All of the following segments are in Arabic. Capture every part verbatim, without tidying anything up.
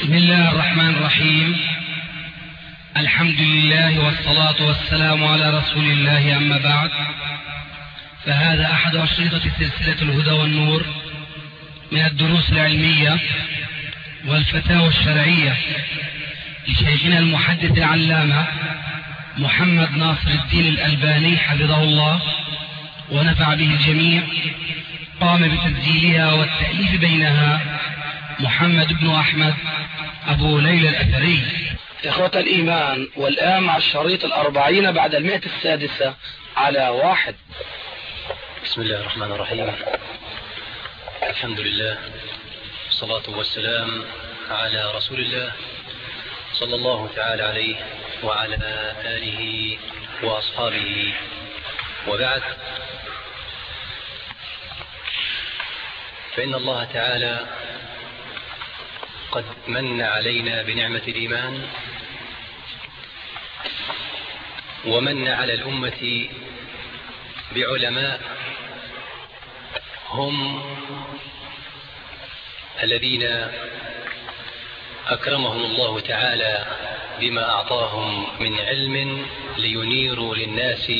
بسم الله الرحمن الرحيم. الحمد لله والصلاة والسلام على رسول الله، أما بعد، فهذا أحد أشرطة سلسلة الهدى والنور من الدروس العلمية والفتاوى الشرعية لشيخنا المحدث العلامة محمد ناصر الدين الألباني حفظه الله ونفع به الجميع. قام بتسجيلها والتأليف بينها محمد بن أحمد أبو ليلى الأثري. إخوة الإيمان، والآن مع الشريط الأربعين بعد المئة السادسة على واحد. بسم الله الرحمن الرحيم. الحمد لله والصلاة والسلام على رسول الله صلى الله تعالى عليه وعلى آله وأصحابه، وبعد، فإن الله تعالى قد من علينا بنعمة الإيمان، ومن على الأمة بعلماء هم الذين أكرمهم الله تعالى بما أعطاهم من علم لينيروا للناس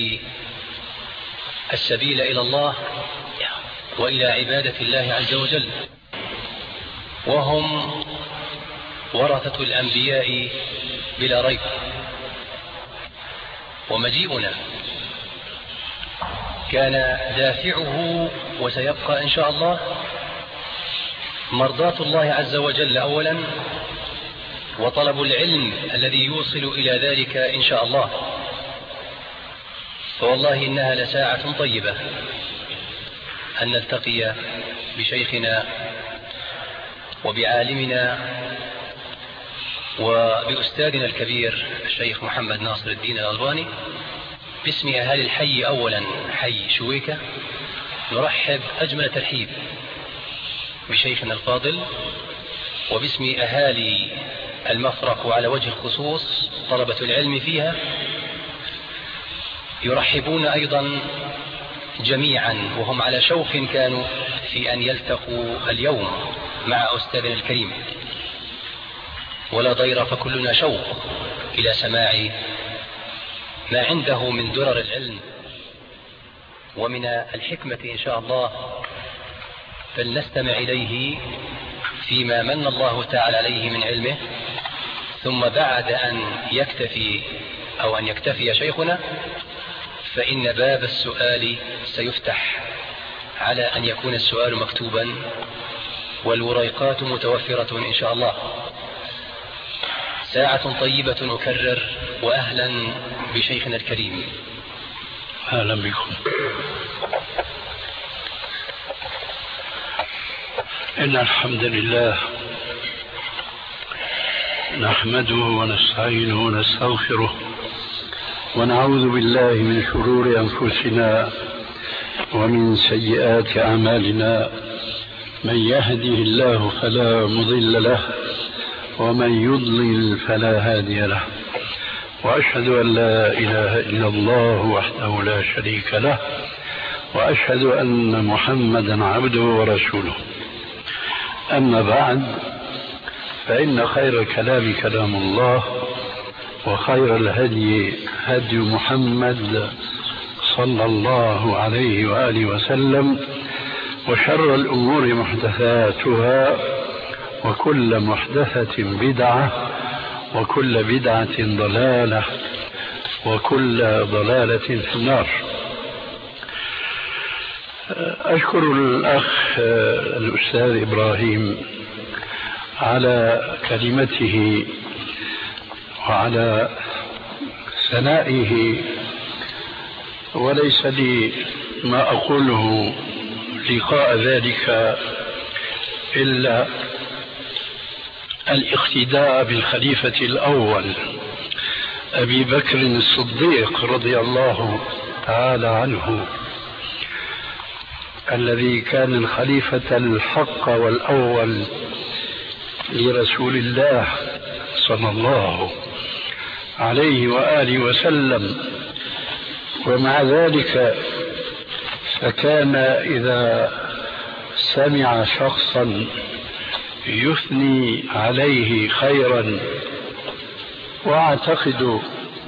السبيل إلى الله وإلى عبادة الله عز وجل، وهم ورثة الأنبياء بلا ريب. ومجيئنا كان دافعه وسيبقى إن شاء الله مرضاة الله عز وجل أولا، وطلب العلم الذي يوصل إلى ذلك إن شاء الله. فوالله إنها لساعة طيبة أن نلتقي بشيخنا وبعالمنا وبأستاذنا الكبير الشيخ محمد ناصر الدين الألباني. باسم أهالي الحي أولا، حي شويكة، نرحب أجمل ترحيب بشيخنا الفاضل، وباسم أهالي المفرق وعلى وجه الخصوص طلبة العلم فيها يرحبون أيضا جميعا، وهم على شوق كانوا في أن يلتقوا اليوم مع أستاذنا الكريم، ولا ضير فكلنا شوق إلى سماع ما عنده من درر العلم ومن الحكمة إن شاء الله. فلنستمع إليه فيما من الله تعالى عليه من علمه، ثم بعد أن يكتفي أو أن يكتفي شيخنا فإن باب السؤال سيفتح على أن يكون السؤال مكتوبا والوريقات متوفرة إن شاء الله. ساعة طيبة أكرر، وأهلا بشيخنا الكريم. أهلا بكم. إن الحمد لله نحمده ونستعينه ونستغفره، ونعوذ بالله من شرور أنفسنا ومن سيئات أعمالنا. من يهده الله فلا مضل له، ومن يضلل فلا هادي له، وأشهد أن لا إله إلا الله وحده لا شريك له، وأشهد أن محمدا عبده ورسوله. أما بعد، فإن خير الكلام كلام الله، وخير الهدي هدي محمد صلى الله عليه وآله وسلم، وشر الأمور محدثاتها، وكل محدثة بدعة، وكل بدعة ضلالة، وكل ضلالة في النار. أشكر الأخ الأستاذ إبراهيم على كلمته وعلى ثنائه، وليس لي ما أقوله لقاء ذلك إلا الاقتداء بالخليفة الأول أبي بكر الصديق رضي الله تعالى عنه، الذي كان الخليفة الحق والأول لرسول الله صلى الله عليه وآله وسلم. ومع ذلك فكان إذا سمع شخصا يثني عليه خيرا، وأعتقد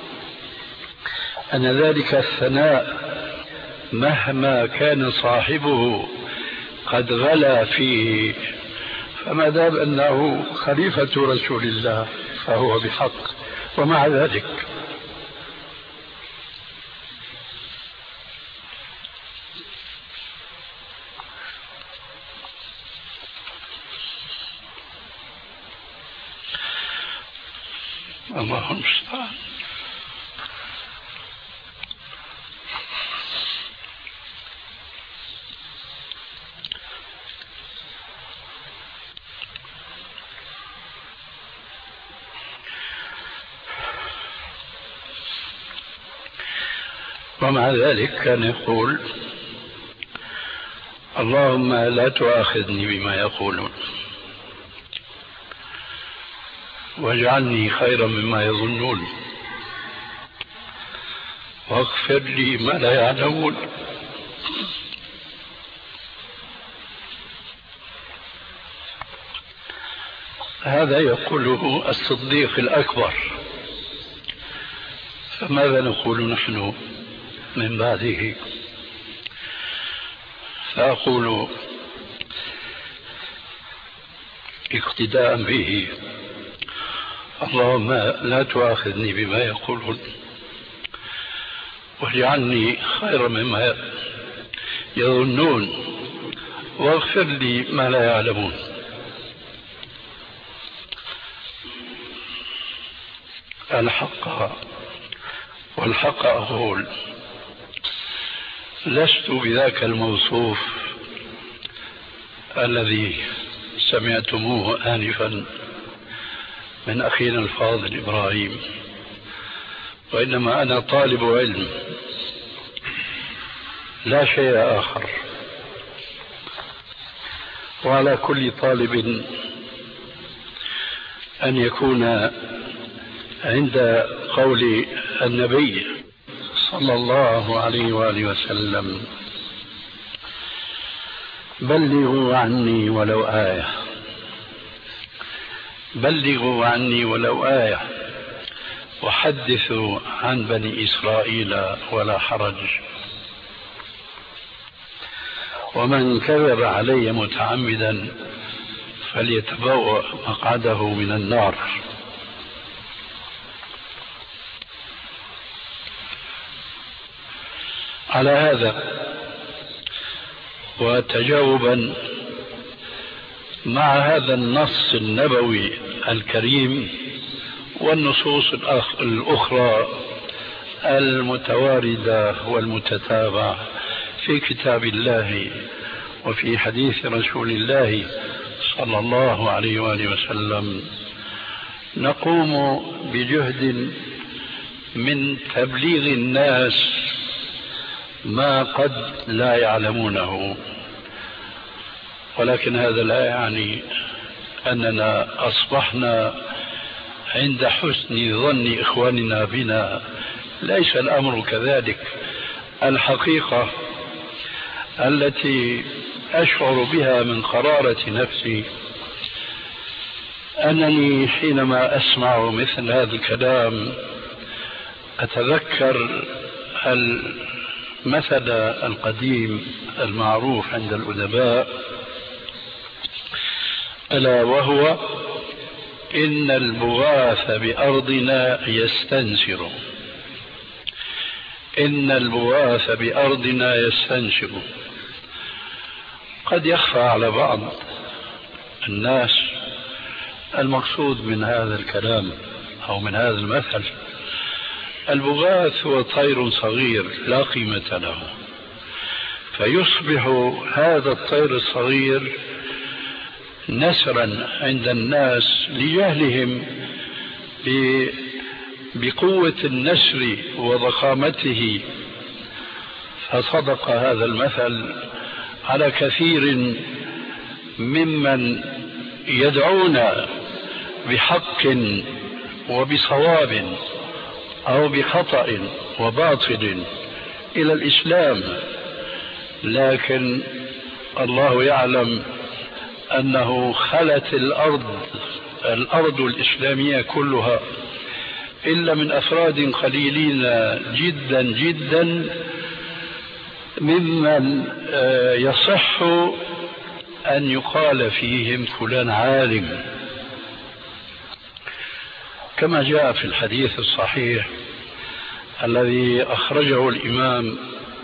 أن ذلك الثناء مهما كان صاحبه قد غلا فيه، فما دام أنه خليفة رسول الله فهو بحق. ومع ذلك الله المستعان. ومع ذلك كان يقول: اللهم لا تؤاخذني بما يقولون واجعلني خيرا مما يظنون واغفر لي ما لا يعلمون. هذا يقوله الصديق الأكبر، فماذا نقول نحن من بعده؟ فأقول اقتداء به: اللهم لا تؤاخذني بما يقولون واجعلني خيرا مما يظنون واغفر لي ما لا يعلمون. الحق والحق أقول: لست بذاك الموصوف الذي سمعتموه آنفا من أخينا الفاضل إبراهيم، وإنما أنا طالب علم لا شيء آخر. وعلى كل طالب أن يكون عند قول النبي صلى الله عليه وآله وسلم: بلغوا عني ولو آية، بلغوا عني ولو آية، وحدثوا عن بني إسرائيل ولا حرج. ومن كذب علي متعمدا فليتبوأ مقعده من النار. على هذا وتجاوبا مع هذا النص النبوي الكريم والنصوص الأخرى المتواردة والمتتابعة في كتاب الله وفي حديث رسول الله صلى الله عليه وآله وسلم، نقوم بجهد من تبليغ الناس ما قد لا يعلمونه، ولكن هذا لا يعني أننا أصبحنا عند حسن ظن إخواننا بنا. ليس الأمر كذلك. الحقيقة التي أشعر بها من قرارة نفسي أنني حينما أسمع مثل هذا الكلام أتذكر المثل القديم المعروف عند الأدباء، ألا وهو: إن البغاث بأرضنا يستنشر، إن البغاث بأرضنا يستنشر. قد يخفى على بعض الناس المقصود من هذا الكلام أو من هذا المثل. البغاث هو طير صغير لا قيمة له، فيصبح هذا الطير الصغير نسرا عند الناس لجهلهم بقوة النسر وضخامته. فصدق هذا المثل على كثير ممن يدعون بحق وبصواب أو بخطأ وباطل إلى الإسلام، لكن الله يعلم أنه خلت الأرض الأرض الإسلامية كلها إلا من أفراد قليلين جدا جدا ممن يصح أن يقال فيهم فلان عالم، كما جاء في الحديث الصحيح الذي أخرجه الإمام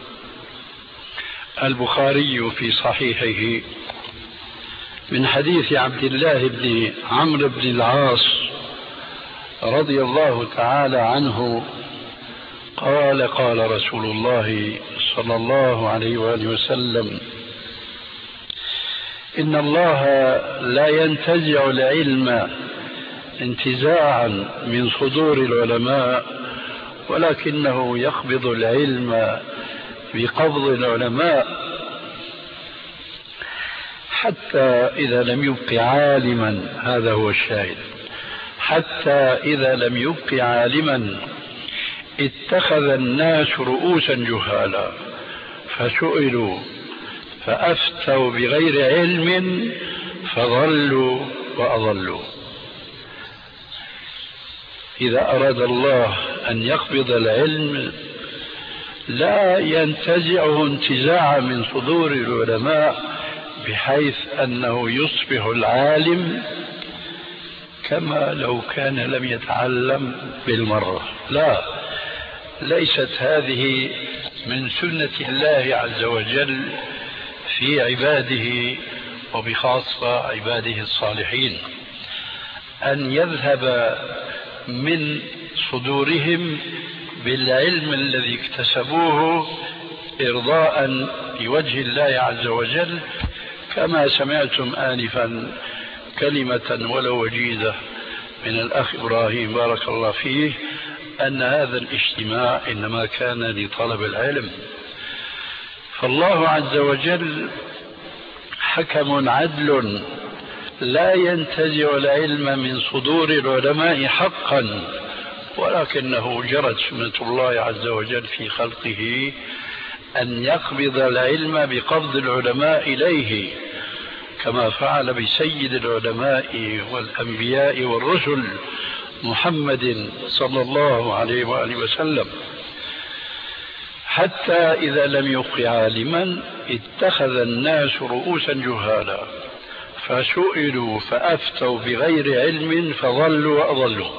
البخاري في صحيحه من حديث عبد الله بن عمرو بن العاص رضي الله تعالى عنه قال قال رسول الله صلى الله عليه وآله وسلم: إن الله لا ينتزع العلم انتزاعا من صدور العلماء، ولكنه يقبض العلم بقبض العلماء، حتى إذا لم يبق عالما، هذا هو الشاهد، حتى إذا لم يبق عالما اتخذ الناس رؤوسا جهالا فسئلوا فأفتوا بغير علم فضلوا وأضلوا. إذا أراد الله أن يقبض العلم لا ينتزعه انتزاعا من صدور العلماء بحيث أنه يصبح العالم كما لو كان لم يتعلم بالمرة، لا، ليست هذه من سنة الله عز وجل في عباده وبخاصة عباده الصالحين، أن يذهب من صدورهم بالعلم الذي اكتسبوه إرضاء لوجه الله عز وجل، كما سمعتم آنفا كلمة ولو وجيزة من الأخ إبراهيم بارك الله فيه أن هذا الاجتماع إنما كان لطلب العلم. فالله عز وجل حكم عدل لا ينتزع العلم من صدور العلماء حقا، ولكنه جرت سنة الله عز وجل في خلقه أن يقبض العلم بقبض العلماء إليه، كما فعل بسيد العلماء والأنبياء والرسل محمد صلى الله عليه وآله وسلم، حتى إذا لم يبق عالما اتخذ الناس رؤوسا جهالا فسئلوا فأفتوا بغير علم فضلوا وأضلوا.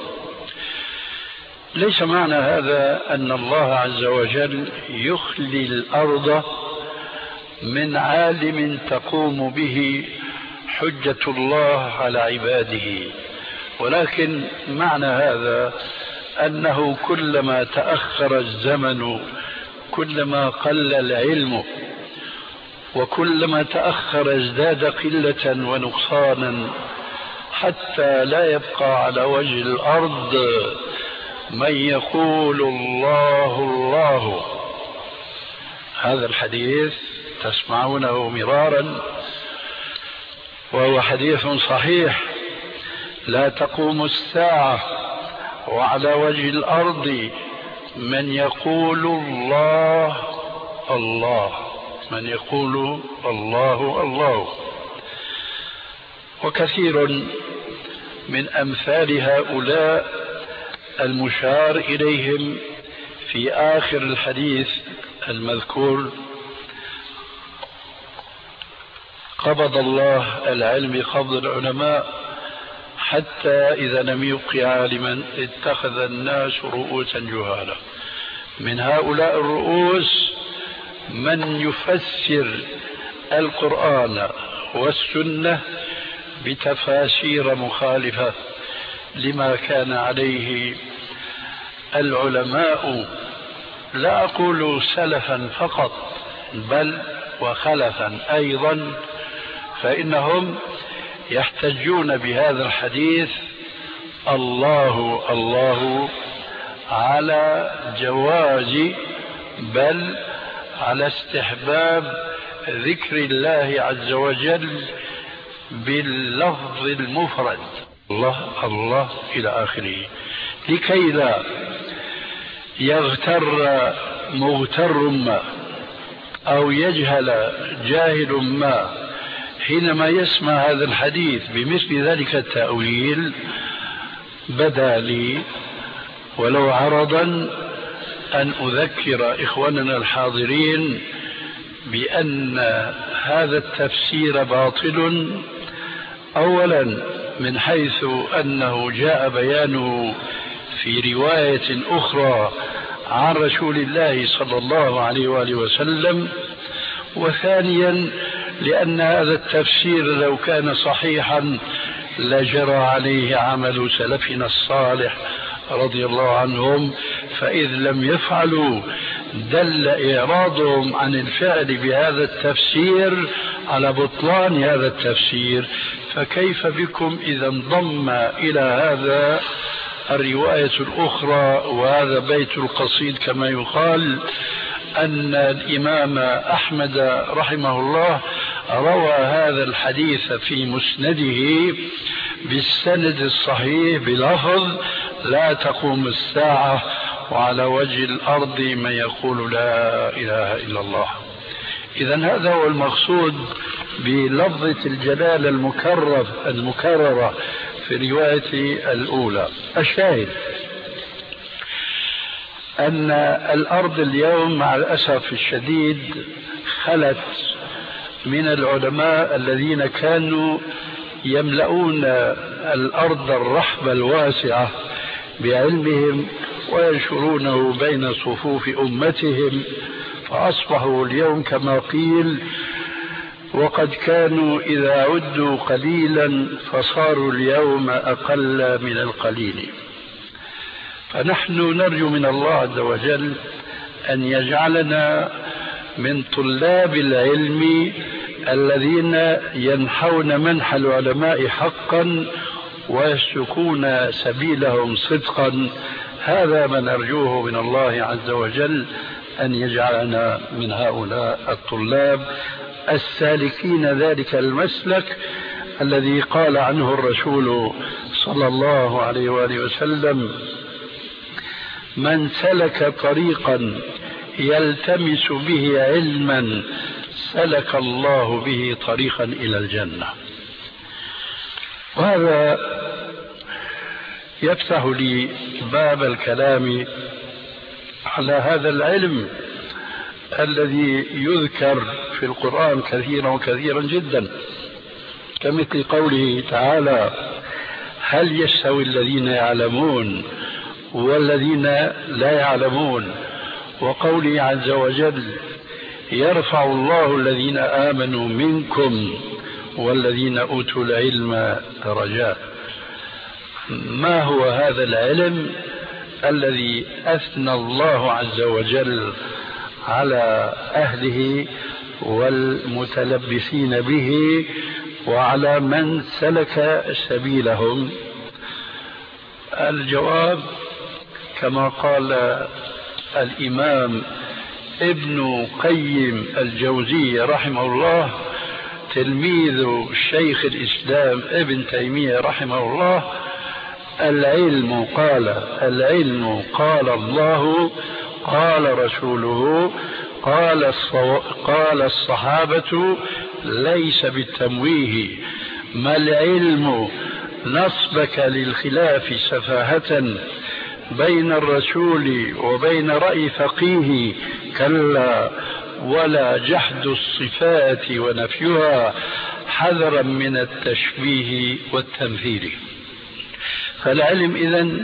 ليس معنى هذا أن الله عز وجل يخلي الأرض من عالم تقوم به حجة الله على عباده، ولكن معنى هذا أنه كلما تأخر الزمن كلما قل العلم، وكلما تأخر ازداد قلة ونقصانا، حتى لا يبقى على وجه الأرض من يقول الله الله. هذا الحديث تسمعونه مرارا وهو حديث صحيح: لا تقوم الساعة وعلى وجه الأرض من يقول الله الله، من يقول الله الله. وكثير من أمثال هؤلاء المشار إليهم في آخر الحديث المذكور: قبض الله العلم بقبض العلماء حتى إذا لم يبق عالما اتخذ الناس رؤوسا جهالا. من هؤلاء الرؤوس من يفسر القرآن والسنة بتفاسير مخالفة لما كان عليه العلماء، لا أقول سلفا فقط بل وخلفا أيضا، فإنهم يحتجون بهذا الحديث الله الله على جواز بل على استحباب ذكر الله عز وجل باللفظ المفرد الله الله إلى آخره، لكي لا يغتر مغتر ما أو يجهل جاهل ما حينما يسمع هذا الحديث بمثل ذلك التأويل بدا لي ولو عرضا أن أذكر إخواننا الحاضرين بأن هذا التفسير باطل، أولا من حيث أنه جاء بيانه في رواية أخرى عن رسول الله صلى الله عليه وآله وسلم، وثانيا لأن هذا التفسير لو كان صحيحا لجرى عليه عمل سلفنا الصالح رضي الله عنهم، فإذ لم يفعلوا دل إعراضهم عن الفعل بهذا التفسير على بطلان هذا التفسير. فكيف بكم إذا انضم إلى هذا الرواية الأخرى وهذا بيت القصيد كما يقال أن الإمام أحمد رحمه الله روى هذا الحديث في مسنده بالسند الصحيح بلفظ لا تقوم الساعة وعلى وجه الأرض من يقول لا إله إلا الله. إذن هذا هو المقصود بلفظة الجلالة المكرر المكررة في الرواية الأولى. الشاهد أن الأرض اليوم مع الأسف الشديد خلت من العلماء الذين كانوا يملؤون الأرض الرحبة الواسعة بعلمهم وينشرونه بين صفوف أمتهم، فأصبحوا اليوم كما قيل وقد كانوا إذا عدوا قليلا فصاروا اليوم أقل من القليل. فنحن نرجو من الله عز وجل أن يجعلنا من طلاب العلم الذين ينحون منح العلماء حقا ويسلكون سبيلهم صدقا. هذا ما نرجوه من الله عز وجل، أن يجعلنا من هؤلاء الطلاب السالكين ذلك المسلك الذي قال عنه الرسول صلى الله عليه وآله وسلم: من سلك طريقا يلتمس به علما سلك الله به طريقا إلى الجنة. وهذا يفتح لي باب الكلام على هذا العلم الذي يذكر في القرآن كثيرا وكثيرا جدا، كمثل قوله تعالى: هل يستوي الذين يعلمون والذين لا يعلمون، وقوله عز وجل: يرفع الله الذين آمنوا منكم والذين أوتوا العلم درجات. ما هو هذا العلم الذي أثنى الله عز وجل على أهله والمتلبسين به وعلى من سلك سبيلهم؟ الجواب كما قال الإمام ابن قيم الجوزي رحمه الله تلميذ شيخ الإسلام ابن تيمية رحمه الله: العلم قال العلم قال الله قال رسوله قال قال الصحابة ليس بالتمويه، ما العلم نصبك للخلاف سفاهة بين الرسول وبين رأي فقيه، كلا ولا جحد الصفات ونفيها حذرا من التشبيه والتمثيل. فالعلم إذن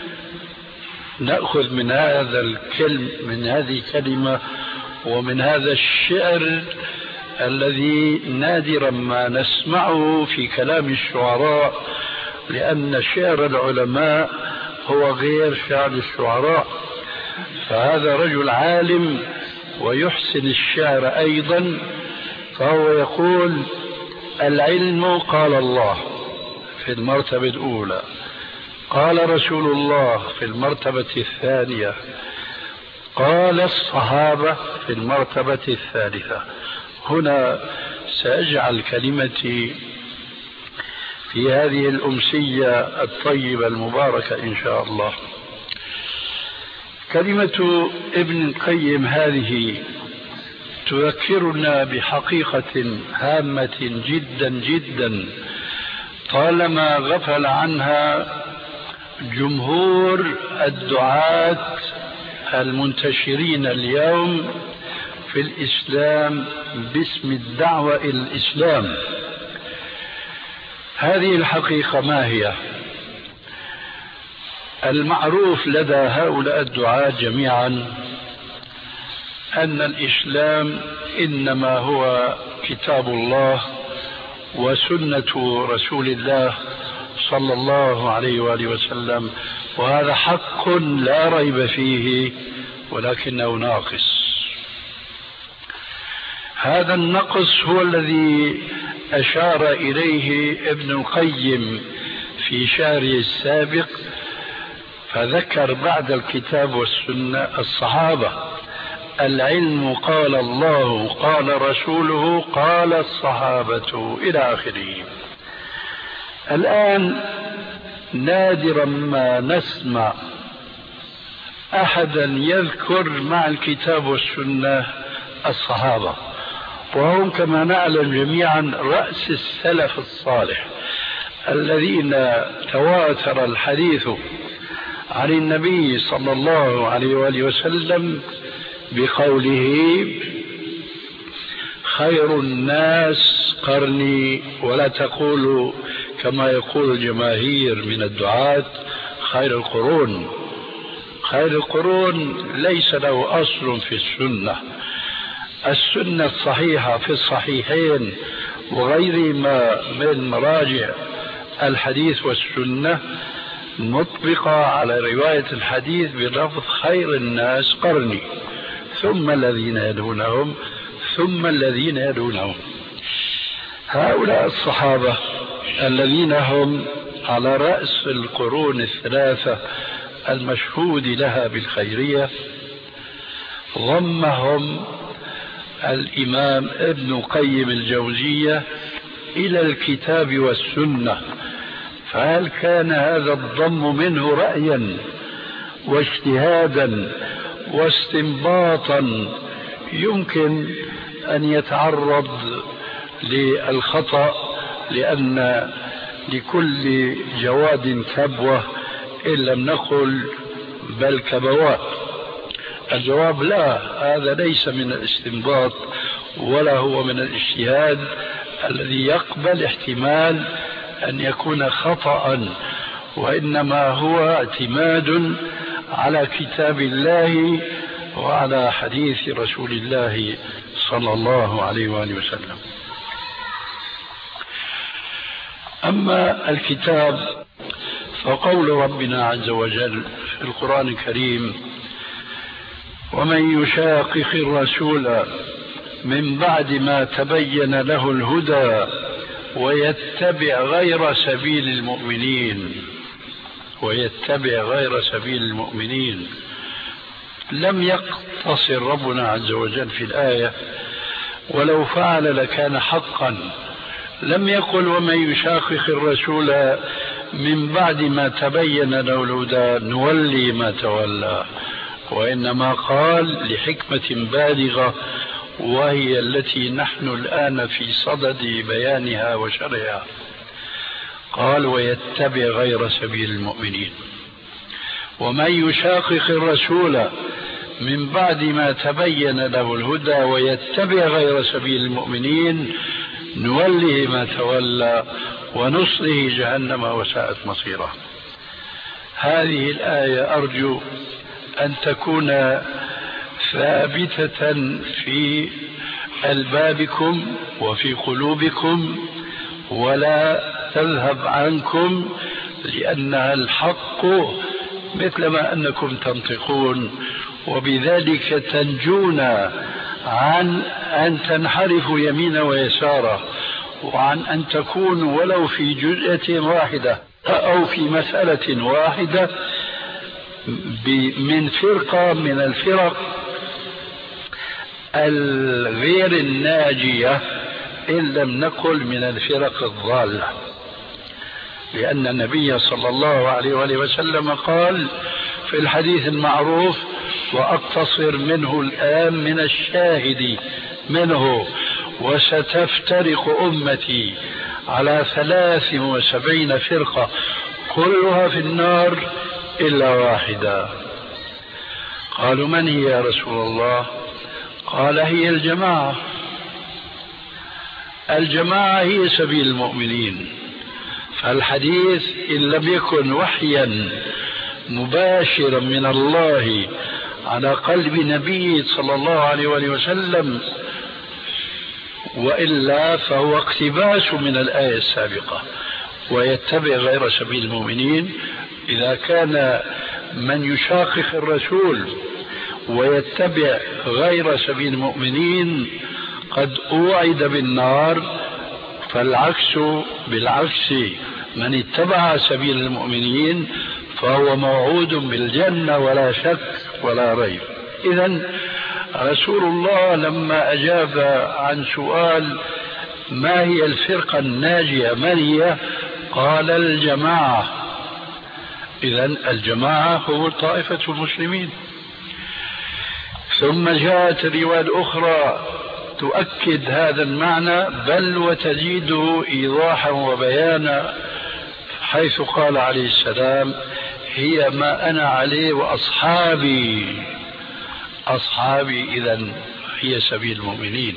نأخذ من هذا الكلم من هذه الكلمة ومن هذا الشعر الذي نادرا ما نسمعه في كلام الشعراء، لأن شعر العلماء هو غير شعر الشعراء. فهذا رجل عالم ويحسن الشعر أيضا، فهو يقول: العلم قال الله في المرتبة الأولى، قال رسول الله في المرتبة الثانية، قال الصحابة في المرتبة الثالثة. هنا سأجعل كلمتي في هذه الأمسية الطيبة المباركة إن شاء الله. كلمة ابن القيم هذه تذكرنا بحقيقة هامة جدا جدا طالما غفل عنها جمهور الدعاة المنتشرين اليوم في الإسلام باسم الدعوة إلى الإسلام. هذه الحقيقة ما هي؟ المعروف لدى هؤلاء الدعاة جميعا أن الإسلام إنما هو كتاب الله وسنة رسول الله صلى الله عليه وآله وسلم، وهذا حق لا ريب فيه، ولكنه ناقص. هذا النقص هو الذي أشار إليه ابن القيم في شهره السابق، فذكر بعد الكتاب والسنة الصحابة: العلم قال الله قال رسوله قال الصحابة إلى آخره. الآن نادرا ما نسمع أحدا يذكر مع الكتاب والسنة الصحابة، وهم كما نعلم جميعا رأس السلف الصالح الذين تواتر الحديث عن النبي صلى الله عليه وآله وسلم بقوله: خير الناس قرني، ولا تقولوا كما يقول الجماهير من الدعاة خير القرون. خير القرون ليس له أصل في السنة. السنة الصحيحة في الصحيحين وغيرهما من مراجع الحديث والسنة مطبقة على رواية الحديث بلفظ خير الناس قرني، ثم الذين يلونهم ثم الذين يلونهم. هؤلاء الصحابة الذين هم على رأس القرون الثلاثة المشهود لها بالخيرية ضمهم الإمام ابن قيم الجوزية إلى الكتاب والسنة. فهل كان هذا الضم منه رأيا واجتهادا واستنباطا يمكن أن يتعرض للخطأ، لأن لكل جواد كبوة إن لم نقل بل كبوات؟ الجواب لا، هذا ليس من الاستنباط ولا هو من الاجتهاد الذي يقبل احتمال أن يكون خطأ، وإنما هو اعتماد على كتاب الله وعلى حديث رسول الله صلى الله عليه وآله وسلم. أما الكتاب فقول ربنا عز وجل في القرآن الكريم: ومن يشاقق الرسول من بعد ما تبين له الهدى ويتبع غير سبيل المؤمنين ويتبع غير سبيل المؤمنين لم يقتصر ربنا عز وجل في الآية ولو فعل لكان حقا. لم يقل ومن يشاقق الرسول من بعد ما تبين له الهدى نولي ما تولى، وإنما قال لحكمة بالغة وهي التي نحن الآن في صدد بيانها وشرحها. قال ويتبع غير سبيل المؤمنين. ومن يشاقق الرسول من بعد ما تبين له الهدى ويتبع غير سبيل المؤمنين نوله ما تولى ونصله جهنم وساءت مصيره. هذه الآية أرجو أن تكون ثابتة في ألبابكم وفي قلوبكم ولا تذهب عنكم، لأنها الحق مثلما أنكم تنطقون، وبذلك تنجون عن أن تنحرفوا يمينا ويسارا، وعن أن تكونوا ولو في جزئية واحدة أو في مسألة واحدة من فرقة من الفرق الغير الناجية إن لم نقل من الفرق الضالة. لأن النبي صلى الله عليه وآله وسلم قال في الحديث المعروف وأقتصر منه الآن من الشاهد منه: وستفترق أمتي على ثلاث وسبعين فرقة كلها في النار إلا واحدة. قالوا: من هي يا رسول الله؟ قال: هي الجماعة. الجماعة هي سبيل المؤمنين. فالحديث إن لم يكن وحيا مباشرا من الله على قلب نبي صلى الله عليه وسلم، وإلا فهو اقتباس من الآية السابقة. ويتبع غير سبيل المؤمنين إذا كان من يشاقق الرسول ويتبع غير سبيل المؤمنين قد أوعد بالنار، فالعكس بالعكس، من اتبع سبيل المؤمنين فهو موعود بالجنة ولا شك ولا ريب. إذن رسول الله لما أجاب عن سؤال ما هي الفرقة الناجية من هي؟ قال: الجماعة. إذن الجماعة هو طائفة المسلمين. ثم جاءت رواية أخرى تؤكد هذا المعنى بل وتزيده إيضاحا وبيانا، حيث قال عليه السلام: هي ما أنا عليه وأصحابي. أصحابي إذن هي سبيل المؤمنين.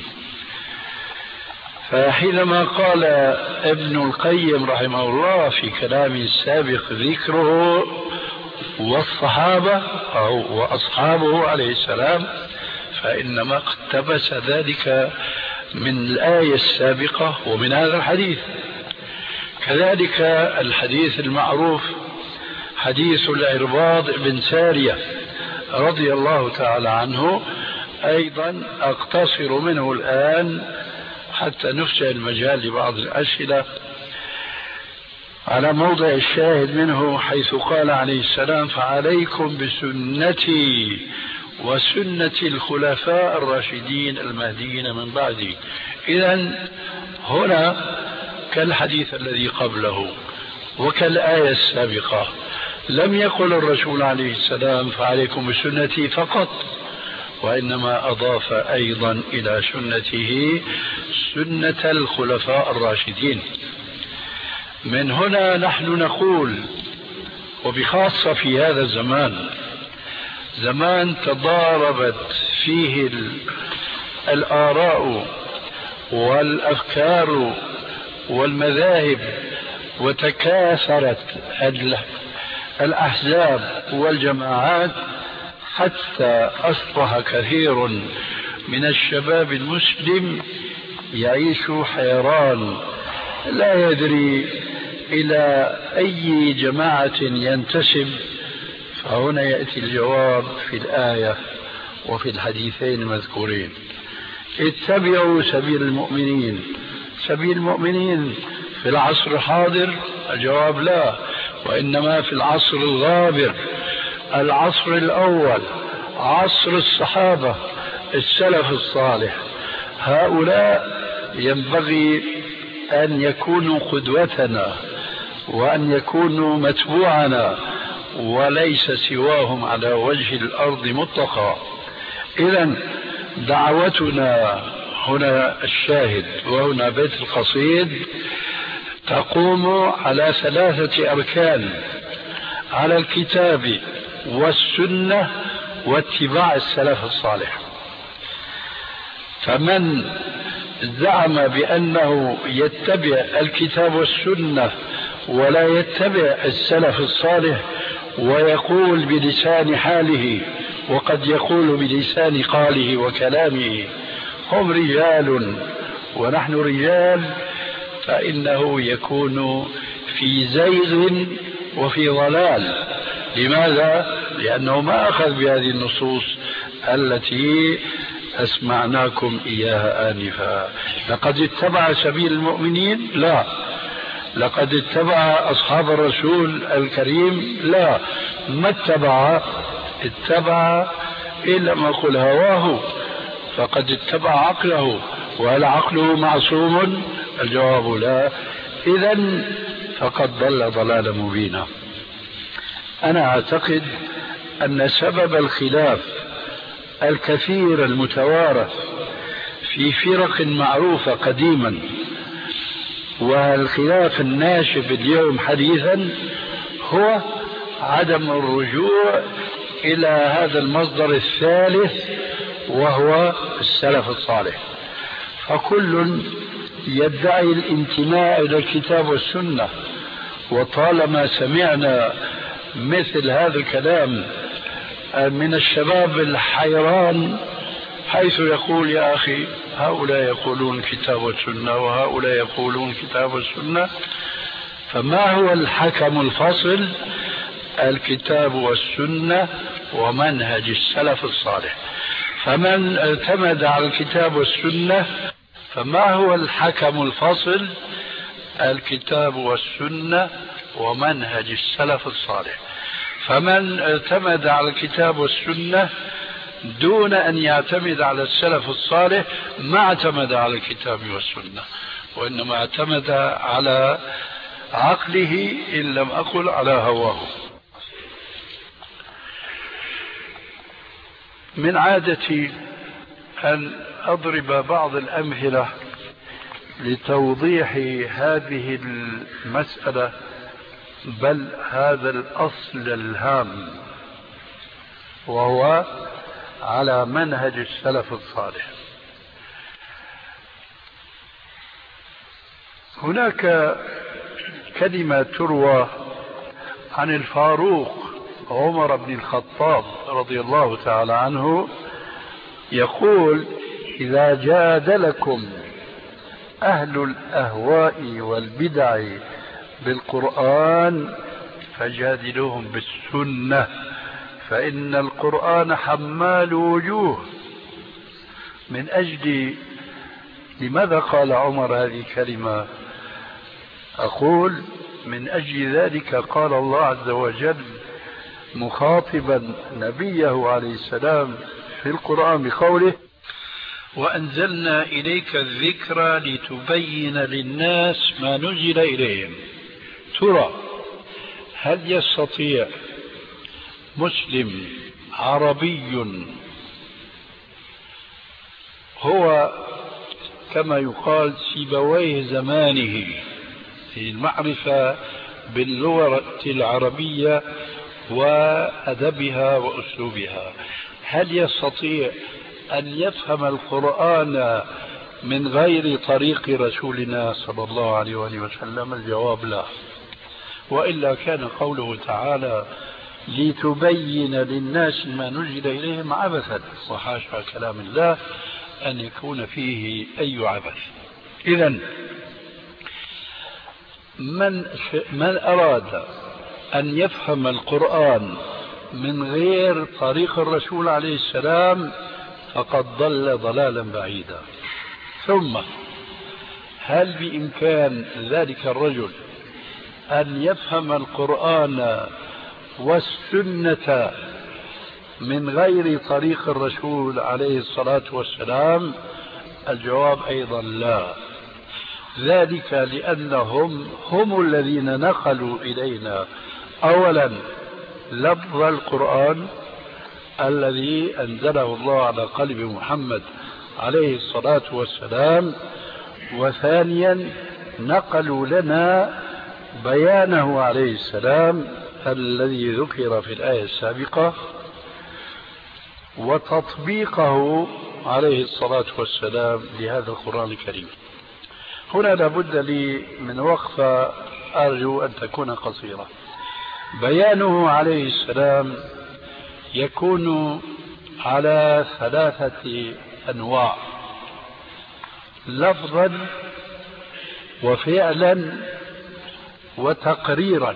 فحينما قال ابن القيم رحمه الله في كلامه السابق ذكره والصحابة أو وأصحابه عليه السلام، فإنما اقتبس ذلك من الآية السابقة ومن هذا الحديث. كذلك الحديث المعروف حديث العرباض بن سارية رضي الله تعالى عنه، أيضا أقتصر منه الآن حتى نفسح المجال لبعض الأسئلة على موضع الشاهد منه، حيث قال عليه السلام: فعليكم بسنتي وسنة الخلفاء الراشدين المهديين من بعدي. إذن هنا كالحديث الذي قبله وكالآية السابقة لم يقل الرسول عليه السلام فعليكم بسنتي فقط، وإنما أضاف أيضا إلى سنته سنة الخلفاء الراشدين. من هنا نحن نقول، وبخاصة في هذا الزمان، زمان تضاربت فيه الآراء والأفكار والمذاهب وتكاثرت الأحزاب والجماعات، حتى أصبح كثير من الشباب المسلم يعيش حيران لا يدري إلى أي جماعة ينتسب. فهنا يأتي الجواب في الآية وفي الحديثين المذكورين: اتبعوا سبيل المؤمنين. سبيل المؤمنين في العصر الحاضر؟ الجواب لا، وإنما في العصر الغابر، العصر الأول، عصر الصحابة السلف الصالح. هؤلاء ينبغي أن يكونوا قدوتنا وأن يكونوا متبوعنا، وليس سواهم على وجه الأرض مطلقا. إذن دعوتنا هنا الشاهد وهنا بيت القصيد تقوم على ثلاثة أركان: على الكتاب والسنة واتباع السلف الصالح. فمن زعم بأنه يتبع الكتاب والسنة ولا يتبع السلف الصالح ويقول بلسان حاله وقد يقول بلسان قاله وكلامه هم رجال ونحن رجال، فإنه يكون في زيغ وفي ضلال. لماذا؟ لأنه ما أخذ بهذه النصوص التي أسمعناكم إياها آنفا. لقد اتبع سبيل المؤمنين؟ لا. لقد اتبع أصحاب الرسول الكريم؟ لا. ما اتبع؟ اتبع إلا ما قل هواه، فقد اتبع عقله. وهل عقله معصوم؟ الجواب لا. إذن فقد ضل ضلالا مبينا. أنا أعتقد أن سبب الخلاف الكثير المتوارث في فرق معروفة قديما، والخلاف الناشف اليوم حديثا هو عدم الرجوع إلى هذا المصدر الثالث وهو السلف الصالح. فكل يدعي الانتماء إلى الكتاب والسنة، وطالما سمعنا مثل هذا الكلام من الشباب الحيران حيث يقول يا أخي هؤلاء يقولون كتاب والسنة وهؤلاء يقولون كتاب والسنة، فما هو الحكم الفصل؟ الكتاب والسنة ومنهج السلف الصالح. فمن اعتمد على الكتاب والسنة فما هو الحكم الفصل؟ الكتاب والسنة ومنهج السلف الصالح. فمن اعتمد على الكتاب والسنة دون أن يعتمد على السلف الصالح ما اعتمد على الكتاب والسنة، وإنما اعتمد على عقله إن لم أقل على هواه. من عادتي أن أضرب بعض الأمثلة لتوضيح هذه المسألة، بل هذا الأصل الهام، وهو على منهج السلف الصالح. هناك كلمة تروى عن الفاروق عمر بن الخطاب رضي الله تعالى عنه يقول: إذا جادلكم أهل الأهواء والبدع بالقرآن فجادلوهم بالسنة، فإن القرآن حمال وجوه. من أجل لماذا قال عمر هذه الكلمة؟ أقول من أجل ذلك قال الله عز وجل مخاطبا نبيه عليه السلام في القرآن بقوله: وأنزلنا إليك الذكر لتبين للناس ما نزل إليهم. ترى هل يستطيع مسلم عربي هو كما يقال سيبويه زمانه في المعرفة باللغة العربية وأدبها وأسلوبها، هل يستطيع أن يفهم القرآن من غير طريق رسولنا صلى الله عليه وآله وسلم؟ الجواب لا. وإلا كان قوله تعالى لتبين للناس ما نزل إليهم عبثا، وحاشا كلام الله أن يكون فيه أي عبث. إذن من, من أراد أن يفهم القرآن من غير طريق الرسول عليه السلام فقد ضل ضلالا بعيدا. ثم هل بإمكان ذلك الرجل أن يفهم القرآن والسنة من غير طريق الرسول عليه الصلاة والسلام؟ الجواب أيضا لا. ذلك لأنهم هم الذين نقلوا إلينا أولا لفظ القرآن الذي أنزله الله على قلب محمد عليه الصلاة والسلام، وثانيا نقلوا لنا بيانه عليه السلام الذي ذكر في الآية السابقة، وتطبيقه عليه الصلاة والسلام لهذا القرآن الكريم. هنا لابد لي من وقفة أرجو أن تكون قصيرة. بيانه عليه السلام يكون على ثلاثة أنواع: لفظا وفعلا وتقريرا.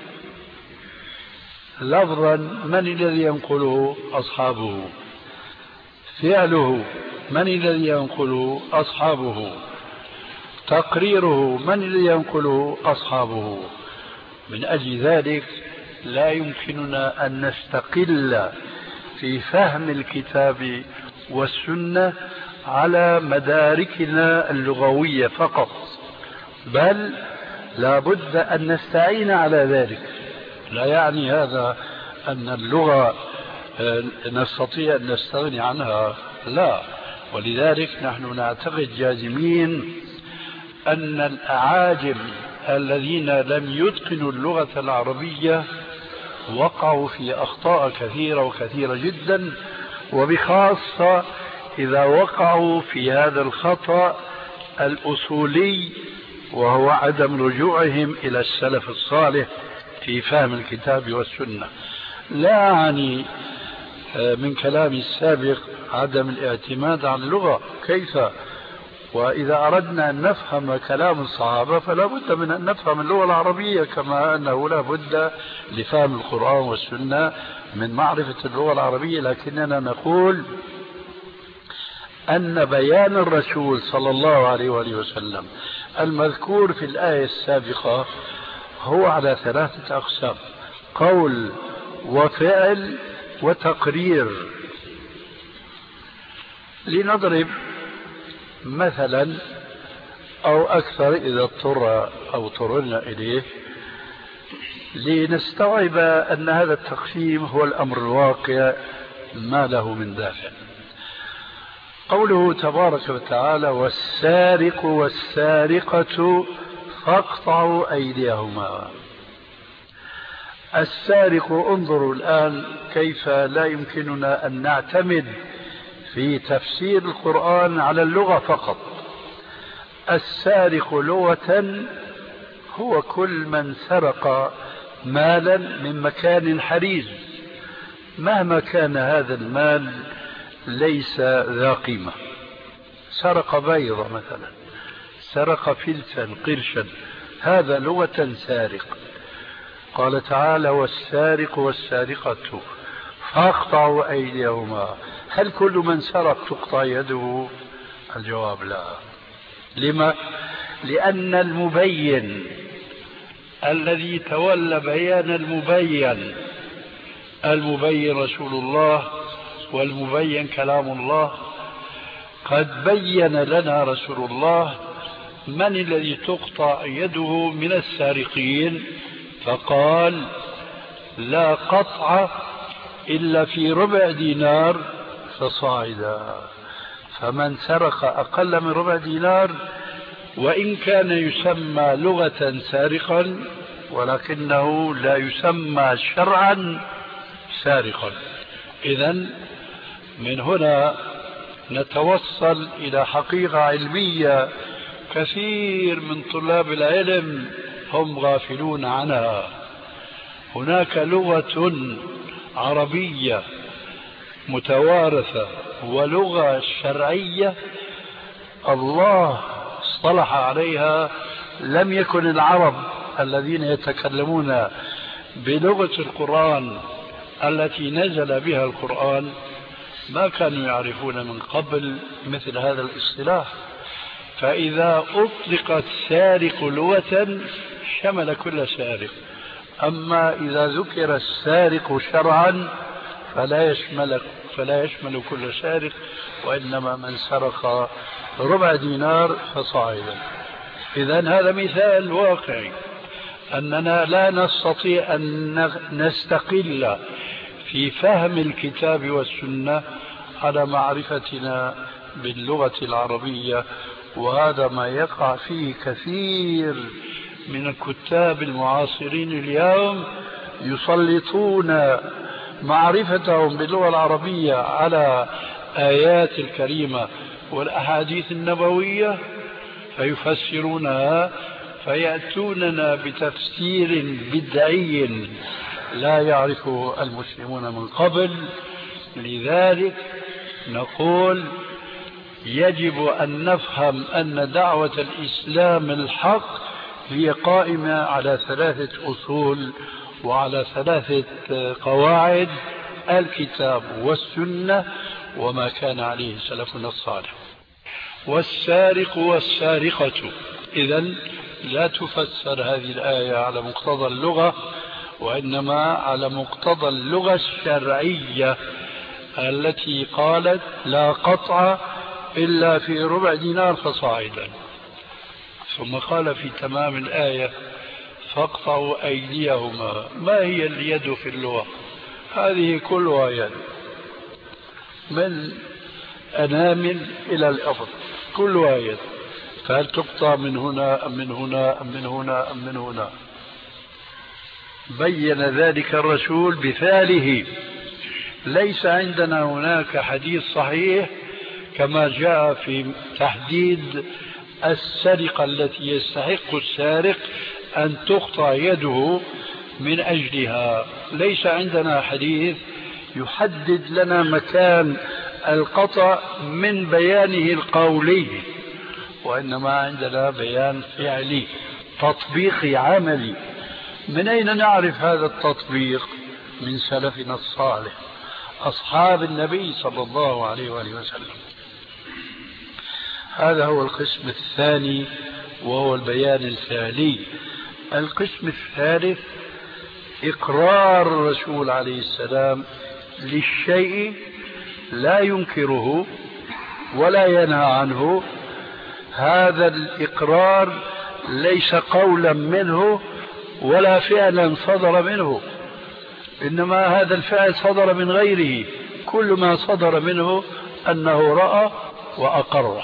لفظا من الذي ينقله؟ أصحابه. فعله من الذي ينقله؟ أصحابه. تقريره من الذي ينقله؟ أصحابه. من أجل ذلك لا يمكننا أن نستقل في فهم الكتاب والسنة على مداركنا اللغوية فقط، بل لا بد أن نستعين على ذلك. لا يعني هذا أن اللغة نستطيع أن نستغني عنها، لا، ولذلك نحن نعتقد جازمين أن الأعاجم الذين لم يتقنوا اللغة العربية وقعوا في أخطاء كثيرة وكثيرة جدا، وبخاصة إذا وقعوا في هذا الخطأ الأصولي، وهو عدم رجوعهم إلى السلف الصالح في فهم الكتاب والسنة. لا أعني من كلامي السابق عدم الاعتماد على اللغة، كيف؟ وإذا أردنا أن نفهم كلام الصحابة فلا بد من أن نفهم اللغة العربية، كما أنه لا بد لفهم القرآن والسنة من معرفة اللغة العربية. لكننا نقول أن بيان الرسول صلى الله عليه وآله وسلم المذكور في الآية السابقة هو على ثلاثة أقسام: قول وفعل وتقرير. لنضرب مثلا أو أكثر إذا اضطر أو اضطررنا إليه لنستوعب أن هذا التقسيم هو الأمر الواقع ما له من دافع. قوله تبارك وتعالى: والسارق والسارقة فاقطعوا أيديهما. السارق، انظروا الآن كيف لا يمكننا أن نعتمد في تفسير القرآن على اللغة فقط. السارق لغة هو كل من سرق مالا من مكان حريز، مهما كان هذا المال ليس ذا قيمة. سرق بيضة مثلا، سرق فلسا قرشا، هذا لغة سارق. قال تعالى: والسارق والسارقة فاقطعوا أيديهما. هل كل من سرق تقطع يده؟ الجواب لا. لما؟ لأن المبين الذي تولى بيان المبين، المبين رسول الله والمبين كلام الله، قد بين لنا رسول الله من الذي تقطع يده من السارقين، فقال: لا قطع إلا في ربع دينار فصاعدا. فمن سرق أقل من ربع دينار وإن كان يسمى لغة سارقا ولكنه لا يسمى شرعا سارقا. إذن من هنا نتوصل إلى حقيقة علمية كثير من طلاب العلم هم غافلون عنها. هناك لغة عربية متوارثة ولغة شرعية الله اصطلح عليها. لم يكن العرب الذين يتكلمون بلغة القرآن التي نزل بها القرآن ما كانوا يعرفون من قبل مثل هذا الاصطلاح. فإذا أطلقت سارق لغة شمل كل سارق، أما إذا ذكر السارق شرعا فلا يشمل فلا يشمل كل سارق، وإنما من سرق ربع دينار فصاعدا. إذن هذا مثال واقعي أننا لا نستطيع أن نستقل في فهم الكتاب والسنة على معرفتنا باللغة العربية، وهذا ما يقع فيه كثير من الكتاب المعاصرين اليوم، يسلطون معرفتهم باللغة العربية على آيات الكريمة والأحاديث النبوية فيفسرونها، فيأتوننا بتفسير بدعي لا يعرفه المسلمون من قبل. لذلك نقول يجب أن نفهم أن دعوة الإسلام الحق هي قائمة على ثلاثة أصول وعلى ثلاثة قواعد: الكتاب والسنة وما كان عليه سلفنا الصالح. والسارق والسارقة، إذن لا تفسر هذه الآية على مقتضى اللغة، وإنما على مقتضى اللغة الشرعية التي قالت: لا قطع إلا في ربع دينار فصاعدا. ثم قال في تمام الآية: فاقطعوا أيديهما. ما هي اليد في اللغة؟ هذه كلها يد، من الأنامل إلى الأرض كل واحد، فهل تقطع من هنا أم من هنا أم من هنا أم من هنا؟ بين ذلك الرسول بفعله. ليس عندنا هناك حديث صحيح كما جاء في تحديد السرقة التي يستحق السارق أن تقطع يده من أجلها. ليس عندنا حديث يحدد لنا مكان القطع من بيانه القولي، وإنما عندنا بيان فعلي تطبيقي عملي. من أين نعرف هذا التطبيق؟ من سلفنا الصالح أصحاب النبي صلى الله عليه وآله وسلم. هذا هو القسم الثاني وهو البيان الفعلي. القسم الثالث إقرار الرسول عليه السلام للشيء لا ينكره ولا ينهى عنه. هذا الإقرار ليس قولا منه ولا فعلا صدر منه، إنما هذا الفعل صدر من غيره. كل ما صدر منه أنه رأى وأقر.